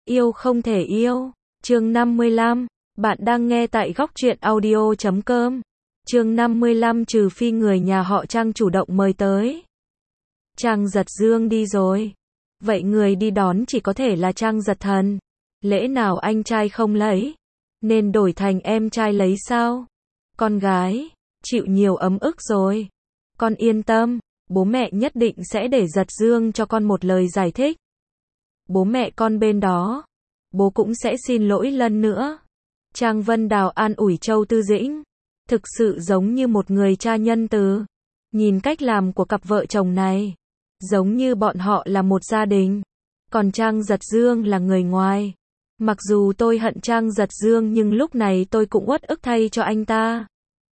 Yêu không thể yêu. Chương 55. Bạn đang nghe tại góc truyện audio.com. Chương 55. Trừ phi người nhà họ Trang chủ động mời tới. Trang Giật Dương đi rồi. Vậy người đi đón chỉ có thể là Trang Giật Thần. Lễ nào anh trai không lấy, nên đổi thành em trai lấy sao? Con gái, chịu nhiều ấm ức rồi. Con yên tâm, bố mẹ nhất định sẽ để Giật Dương cho con một lời giải thích. Bố mẹ con bên đó, bố cũng sẽ xin lỗi lần nữa. Trang Vân Đào an ủi Châu Tư Dĩnh, thực sự giống như một người cha nhân từ. Nhìn cách làm của cặp vợ chồng này, giống như bọn họ là một gia đình, còn Trang Giật Dương là người ngoài. Mặc dù tôi hận Trang Giật Dương nhưng lúc này tôi cũng uất ức thay cho anh ta.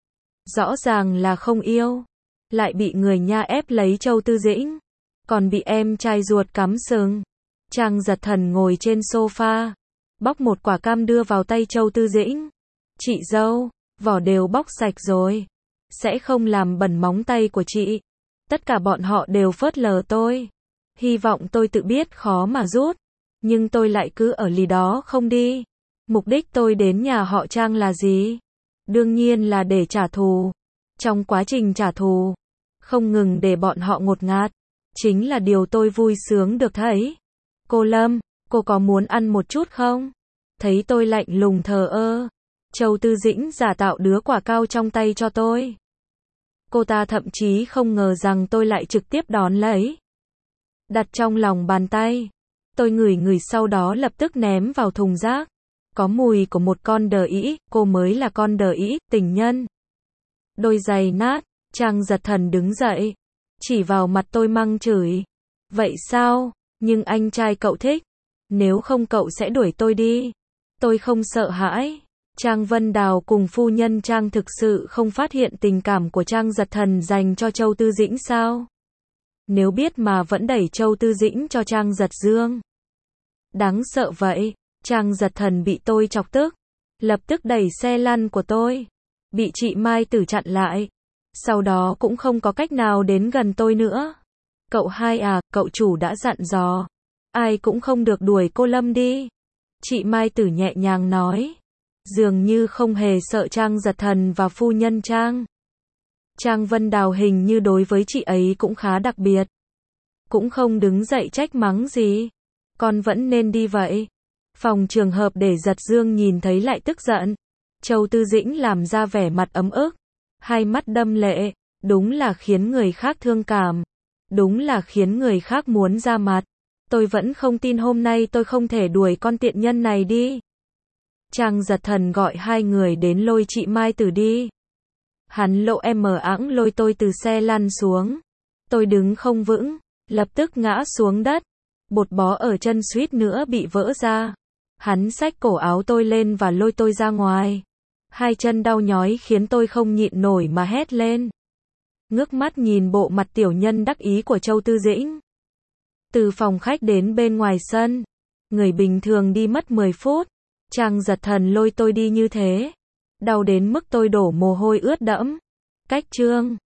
Rõ ràng là không yêu, lại bị người nha ép lấy Châu Tư Dĩnh, còn bị em trai ruột cắm sừng. Trang Giật Thần ngồi trên sofa, bóc một quả cam đưa vào tay Châu Tư Dĩnh. Chị dâu, vỏ đều bóc sạch rồi, sẽ không làm bẩn móng tay của chị. Tất cả bọn họ đều phớt lờ tôi. Hy vọng tôi tự biết khó mà rút, nhưng tôi lại cứ ở lì đó không đi. Mục đích tôi đến nhà họ Trang là gì? Đương nhiên là để trả thù. Trong quá trình trả thù, không ngừng để bọn họ ngột ngạt, chính là điều tôi vui sướng được thấy. Cô Lâm, cô có muốn ăn một chút không? Thấy tôi lạnh lùng thờ ơ, Châu Tư Dĩnh giả tạo đứa quả cao trong tay cho tôi. Cô ta thậm chí không ngờ rằng tôi lại trực tiếp đón lấy, đặt trong lòng bàn tay. Tôi ngửi ngửi sau đó lập tức ném vào thùng rác. Có mùi của một con đờ ĩ, cô mới là con đờ ĩ, tình nhân. Đôi giày nát, Trang Giật Thần đứng dậy, chỉ vào mặt tôi mắng chửi. Vậy sao? Nhưng anh trai cậu thích, nếu không cậu sẽ đuổi tôi đi. Tôi không sợ hãi. Trang Vân Đào cùng phu nhân Trang thực sự không phát hiện tình cảm của Trang Giật Thần dành cho Châu Tư Dĩnh sao? Nếu biết mà vẫn đẩy Châu Tư Dĩnh cho Trang Giật Dương. Đáng sợ vậy. Trang Giật Thần bị tôi chọc tức, lập tức đẩy xe lăn của tôi, bị chị Mai Tử chặn lại. Sau đó cũng không có cách nào đến gần tôi nữa. Cậu hai à, cậu chủ đã dặn dò, ai cũng không được đuổi cô Lâm đi. Chị Mai Tử nhẹ nhàng nói, dường như không hề sợ Trang Giật Thần và phu nhân Trang. Trang Vân Đào hình như đối với chị ấy cũng khá đặc biệt, cũng không đứng dậy trách mắng gì. Con vẫn nên đi vậy. Phòng trường hợp để Giật Dương nhìn thấy lại tức giận. Châu Tư Dĩnh làm ra vẻ mặt ấm ức, hai mắt đâm lệ, đúng là khiến người khác thương cảm, đúng là khiến người khác muốn ra mặt. Tôi vẫn không tin hôm nay tôi không thể đuổi con tiện nhân này đi. Trang Giật Thần gọi hai người đến lôi chị Mai Tử đi. Hắn lộ ẵng lôi tôi từ xe lăn xuống. Tôi đứng không vững, lập tức ngã xuống đất. Bột bó ở chân suýt nữa bị vỡ ra. Hắn xách cổ áo tôi lên và lôi tôi ra ngoài. Hai chân đau nhói khiến tôi không nhịn nổi mà hét lên. Ngước mắt nhìn bộ mặt tiểu nhân đắc ý của Châu Tư Dĩnh. Từ phòng khách đến bên ngoài sân, người bình thường đi mất 10 phút. Trang Giật Thần lôi tôi đi như thế, đau đến mức tôi đổ mồ hôi ướt đẫm. Cách chương